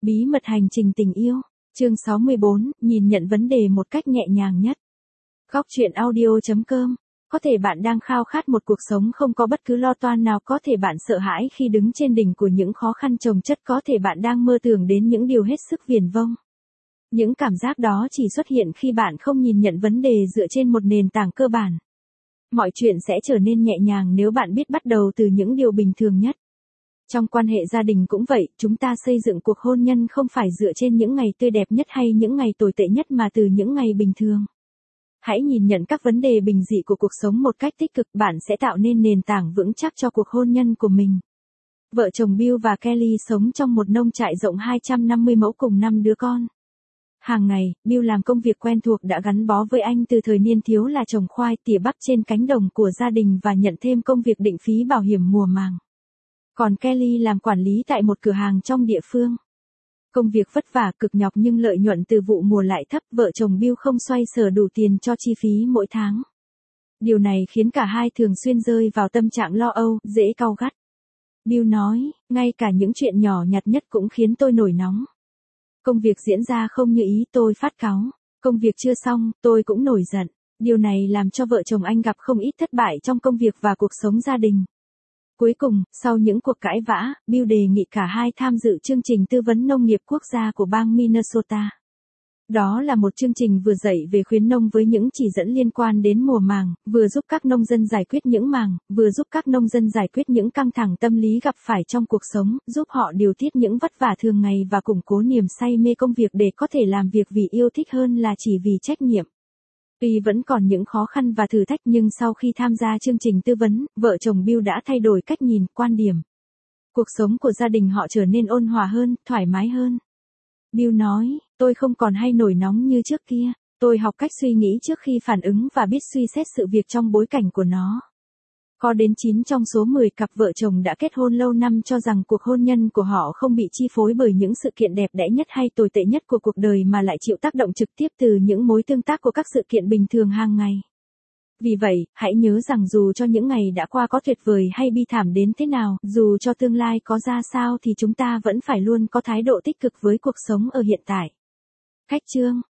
Bí mật hành trình tình yêu. Chương 64, nhìn nhận vấn đề một cách nhẹ nhàng nhất. Góc truyện audio.com. Có thể bạn đang khao khát một cuộc sống không có bất cứ lo toan nào, có thể bạn sợ hãi khi đứng trên đỉnh của những khó khăn chồng chất, có thể bạn đang mơ tưởng đến những điều hết sức viển vông. Những cảm giác đó chỉ xuất hiện khi bạn không nhìn nhận vấn đề dựa trên một nền tảng cơ bản. Mọi chuyện sẽ trở nên nhẹ nhàng nếu bạn biết bắt đầu từ những điều bình thường nhất. Trong quan hệ gia đình cũng vậy, chúng ta xây dựng cuộc hôn nhân không phải dựa trên những ngày tươi đẹp nhất hay những ngày tồi tệ nhất mà từ những ngày bình thường. Hãy nhìn nhận các vấn đề bình dị của cuộc sống một cách tích cực, bạn sẽ tạo nên nền tảng vững chắc cho cuộc hôn nhân của mình. Vợ chồng Bill và Kelly sống trong một nông trại rộng 250 mẫu cùng 5 đứa con. Hàng ngày, Bill làm công việc quen thuộc đã gắn bó với anh từ thời niên thiếu là trồng khoai tỉa bắp trên cánh đồng của gia đình và nhận thêm công việc định phí bảo hiểm mùa màng. Còn Kelly làm quản lý tại một cửa hàng trong địa phương. Công việc vất vả cực nhọc nhưng lợi nhuận từ vụ mùa lại thấp, vợ chồng Bill không xoay sở đủ tiền cho chi phí mỗi tháng. Điều này khiến cả hai thường xuyên rơi vào tâm trạng lo âu, dễ cau gắt. Bill nói, ngay cả những chuyện nhỏ nhặt nhất cũng khiến tôi nổi nóng. Công việc diễn ra không như ý, tôi phát cáu. Công việc chưa xong, tôi cũng nổi giận. Điều này làm cho vợ chồng anh gặp không ít thất bại trong công việc và cuộc sống gia đình. Cuối cùng, sau những cuộc cãi vã, Bill đề nghị cả hai tham dự chương trình tư vấn nông nghiệp quốc gia của bang Minnesota. Đó là một chương trình vừa dạy về khuyến nông với những chỉ dẫn liên quan đến mùa màng, vừa giúp các nông dân giải quyết những vừa giúp các nông dân giải quyết những căng thẳng tâm lý gặp phải trong cuộc sống, giúp họ điều tiết những vất vả thường ngày và củng cố niềm say mê công việc để có thể làm việc vì yêu thích hơn là chỉ vì trách nhiệm. Tuy vẫn còn những khó khăn và thử thách nhưng sau khi tham gia chương trình tư vấn, vợ chồng Bill đã thay đổi cách nhìn, quan điểm. Cuộc sống của gia đình họ trở nên ôn hòa hơn, thoải mái hơn. Bill nói, tôi không còn hay nổi nóng như trước kia. Tôi học cách suy nghĩ trước khi phản ứng và biết suy xét sự việc trong bối cảnh của nó. Có đến 9 trong số 10 cặp vợ chồng đã kết hôn lâu năm cho rằng cuộc hôn nhân của họ không bị chi phối bởi những sự kiện đẹp đẽ nhất hay tồi tệ nhất của cuộc đời mà lại chịu tác động trực tiếp từ những mối tương tác của các sự kiện bình thường hàng ngày. Vì vậy, hãy nhớ rằng dù cho những ngày đã qua có tuyệt vời hay bi thảm đến thế nào, dù cho tương lai có ra sao thì chúng ta vẫn phải luôn có thái độ tích cực với cuộc sống ở hiện tại. Khách chương.